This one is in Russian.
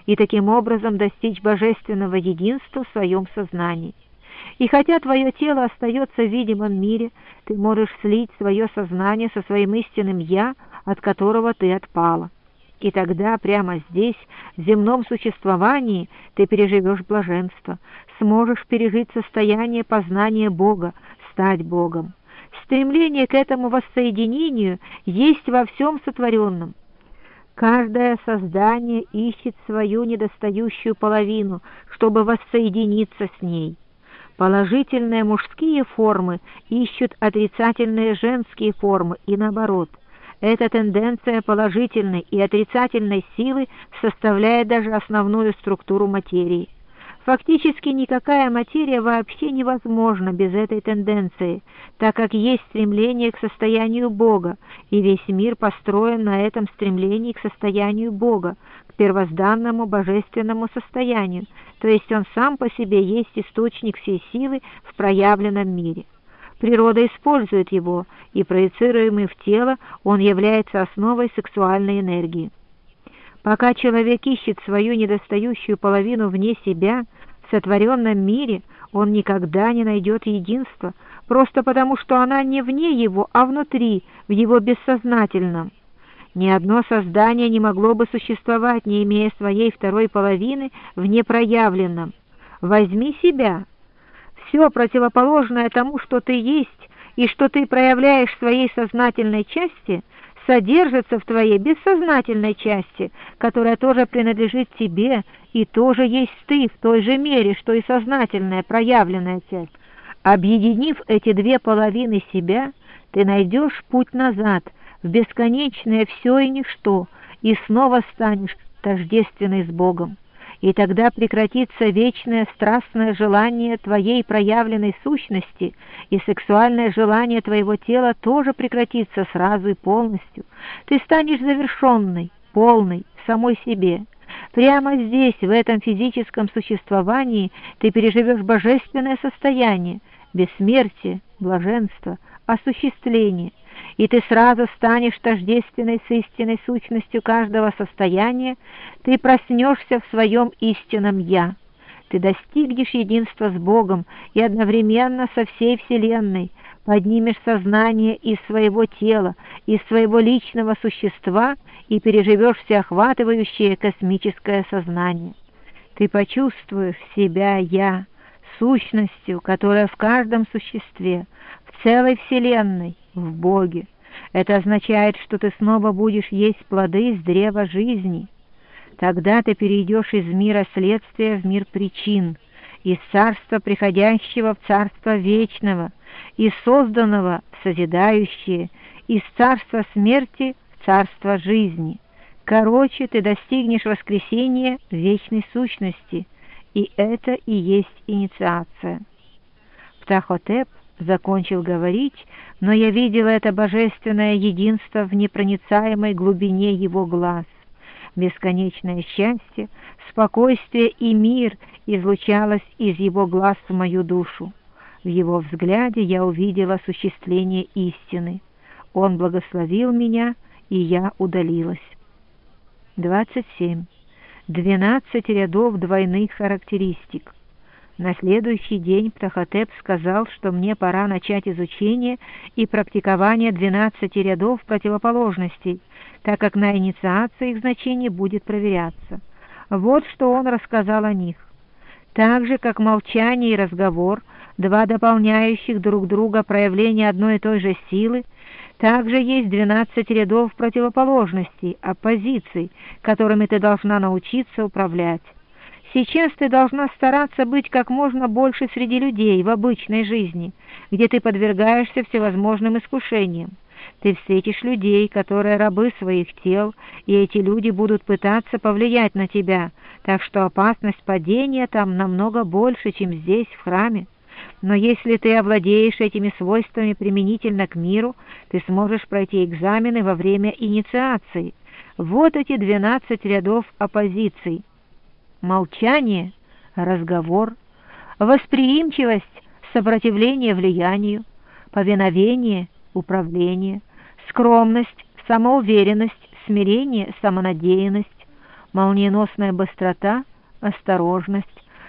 и таким образом достичь божественного единства в своем сознании. И хотя твое тело остается в видимом мире, ты можешь слить свое сознание со своим истинным «я», от которого ты отпала. И тогда прямо здесь, в земном существовании, ты переживешь блаженство, сможешь пережить состояние познания Бога, стать Богом. Стремление к этому воссоединению есть во всем сотворенном. Каждое создание ищет свою недостающую половину, чтобы воссоединиться с ней. Положительные мужские формы ищут отрицательные женские формы и наоборот. Эта тенденция положительной и отрицательной силы составляет даже основную структуру материи. Фактически никакая материя вообще невозможна без этой тенденции, так как есть стремление к состоянию Бога, и весь мир построен на этом стремлении к состоянию Бога, к первозданному божественному состоянию, то есть он сам по себе есть источник всей силы в проявленном мире. Природа использует его, и проецируемый в тело он является основой сексуальной энергии. Пока человек ищет свою недостающую половину вне себя, в сотворенном мире он никогда не найдет единства, просто потому что она не вне его, а внутри, в его бессознательном. Ни одно создание не могло бы существовать, не имея своей второй половины в непроявленном. Возьми себя. Все противоположное тому, что ты есть, и что ты проявляешь в своей сознательной части, содержится в твоей бессознательной части, которая тоже принадлежит тебе и тоже есть ты в той же мере, что и сознательная проявленная часть. Объединив эти две половины себя, ты найдешь путь назад в бесконечное все и ничто, и снова станешь тождественной с Богом. И тогда прекратится вечное страстное желание твоей проявленной сущности, и сексуальное желание твоего тела тоже прекратится сразу и полностью. Ты станешь завершенной, полной, самой себе. Прямо здесь, в этом физическом существовании, ты переживешь божественное состояние, бессмертие, блаженство, осуществление, и ты сразу станешь тождественной с истинной сущностью каждого состояния, ты проснешься в своем истинном «Я». Ты достигнешь единства с Богом и одновременно со всей Вселенной, поднимешь сознание из своего тела, из своего личного существа и переживешь всеохватывающее космическое сознание. Ты почувствуешь себя «Я», сущностью, которая в каждом существе, в целой Вселенной, в Боге. Это означает, что ты снова будешь есть плоды из древа жизни. Тогда ты перейдешь из мира следствия в мир причин, из царства приходящего в царство вечного, из созданного в созидающее, из царства смерти в царство жизни. Короче, ты достигнешь воскресения вечной сущности, и это и есть инициация. Птахотеп закончил говорить, но я видела это божественное единство в непроницаемой глубине его глаз. Бесконечное счастье, спокойствие и мир излучалось из его глаз в мою душу. В его взгляде я увидела осуществление истины. Он благословил меня, и я удалилась. 27. 12 рядов двойных характеристик. На следующий день Птахотеп сказал, что мне пора начать изучение и практикование 12 рядов противоположностей, так как на инициации их значение будет проверяться. Вот что он рассказал о них. Так же, как молчание и разговор, два дополняющих друг друга проявления одной и той же силы, также есть 12 рядов противоположностей, оппозиций, которыми ты должна научиться управлять. Сейчас ты должна стараться быть как можно больше среди людей в обычной жизни, где ты подвергаешься всевозможным искушениям. Ты встретишь людей, которые рабы своих тел, и эти люди будут пытаться повлиять на тебя, так что опасность падения там намного больше, чем здесь, в храме. Но если ты овладеешь этими свойствами применительно к миру, ты сможешь пройти экзамены во время инициации. Вот эти 12 рядов оппозиций. Молчание, разговор, восприимчивость, сопротивление влиянию, повиновение, управление, скромность, самоуверенность, смирение, самонадеянность, молниеносная быстрота, осторожность,